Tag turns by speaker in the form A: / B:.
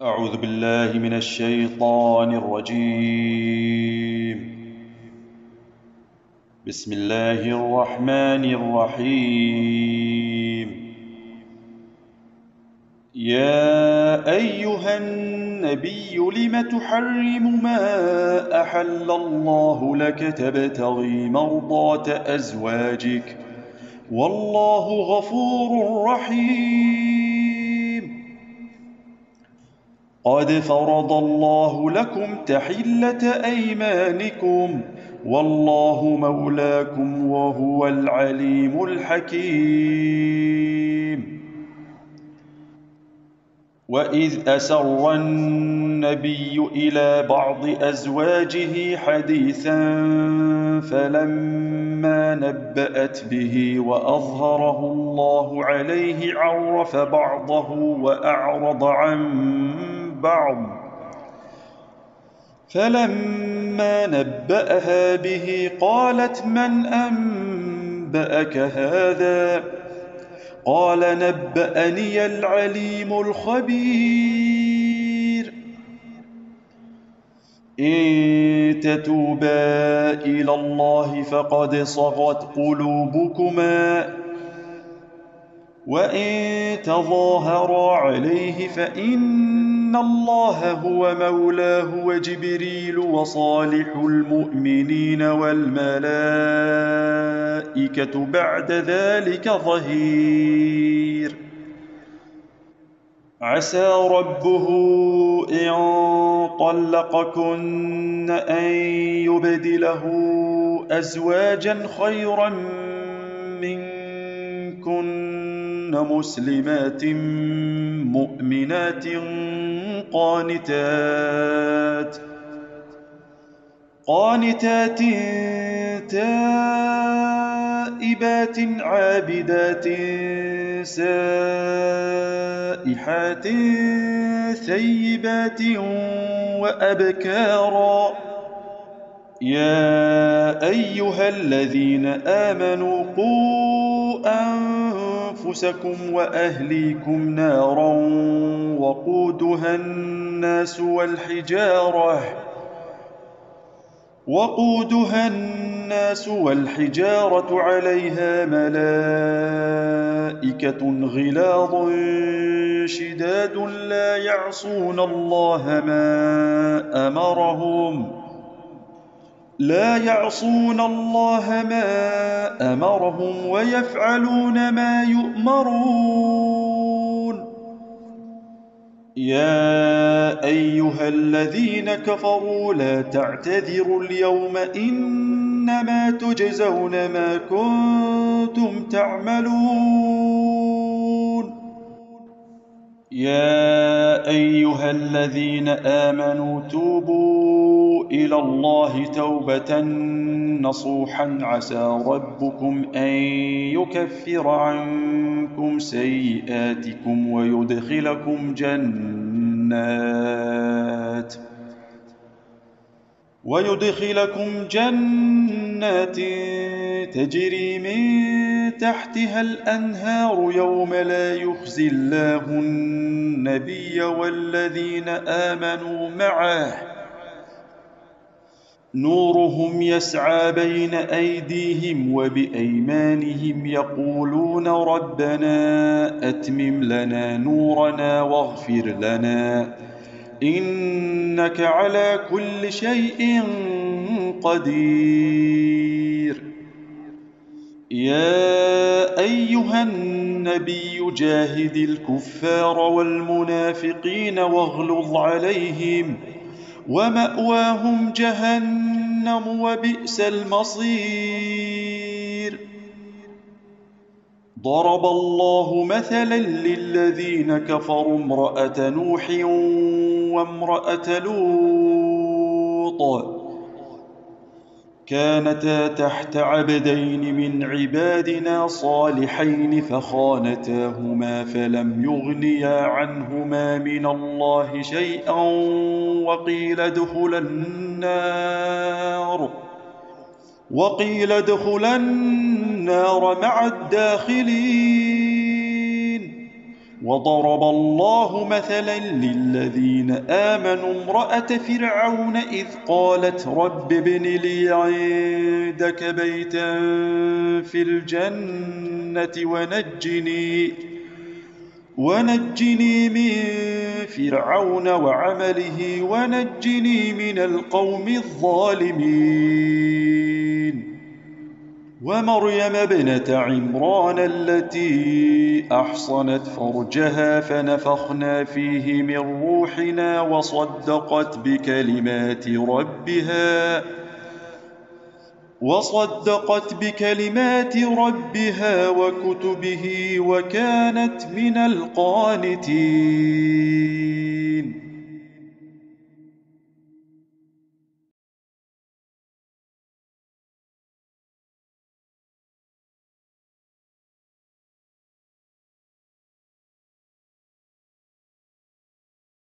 A: أعوذ بالله من الشيطان الرجيم. بسم الله الرحمن الرحيم. يا أيها النبي لم تحرم ما أحل الله لك تبتغي مرضات أزواجك والله غفور رحيم. قد فرض الله لكم تحلة أيمانكم والله مولاكم وهو العليم الحكيم. وإذ أسر النبي إلى بعض أزواجه حديثا فلما نبأت به وأظهره الله عليه عرف بعضه وأعرض عن بعض. فلما نبأها به قالت من أنبأك هذا؟ قال نبأني العليم الخبير. إن تتوبا إلى الله فقد صغت قلوبكما وإن تظاهرا عليه فإن الله هو مولاه وجبريل وصالح المؤمنين والملائكة بعد ذلك ظهير. عسى ربه إن طلقكن أن يبدله أزواجا خيرا منكن مسلمات مؤمنات قانتات تائبات عابدات سائحات ثيبات وأبكارا. يا أيها الذين آمنوا قوا أنفسكم وأهليكم نارا وقودها الناس والحجارة عليها ملائكة غلاظ شداد لا يعصون الله ما أمرهم ويفعلون ما يؤمرون. يا أيها الذين كفروا لا تعتذروا اليوم إنما تجزون ما كنتم تعملون. يا أيها الذين آمنوا توبوا إلى الله توبة نصوحا عسى ربكم أن يكفر عنكم سيئاتكم ويدخلكم جنات تجري من تحتها الأنهار يوم لا يخزي الله النبي والذين آمنوا معه نورهم يسعى بين أيديهم وبأيمانهم يقولون ربنا أتمم لنا نورنا واغفر لنا إنك على كل شيء قدير. يا أيها النبي جاهد الكفار والمنافقين واغلظ عليهم ومأواهم جهنم وبئس المصير. ضرب الله مثلا للذين كفروا امرأة نوح وامرأة لوط كانتا تحت عبدين من عبادنا صالحين فخانتاهما فلم يغنيا عنهما من الله شيئا وقيل ادخلا النار مع الداخلين. وضرب الله مثلا للذين آمنوا امرأة فرعون إذ قالت رب ابن لي عندك بيتا في الجنة ونجني من فرعون وعمله ونجني من القوم الظالمين ومريم ابنة عمران التي أحصنت فرجها فنفخنا فيه من روحنا وصدقت بكلمات ربها وكتبه وكانت من القانتين.